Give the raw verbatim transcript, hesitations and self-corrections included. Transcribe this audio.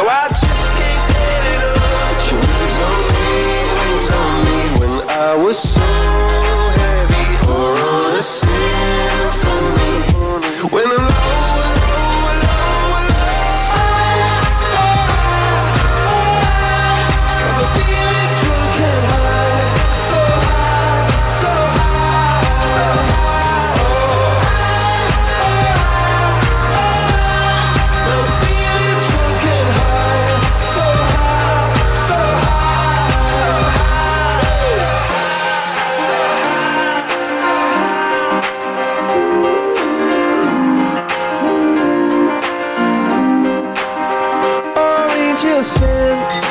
No, I just can't get enough. Put your wings on me, wings on me. When I was so heavy, pour on a symphony. When I'm low, low, low, low, got me feeling drunk and high, so high, so high. I'm feeling drunk and high, so high, so high. Angel sent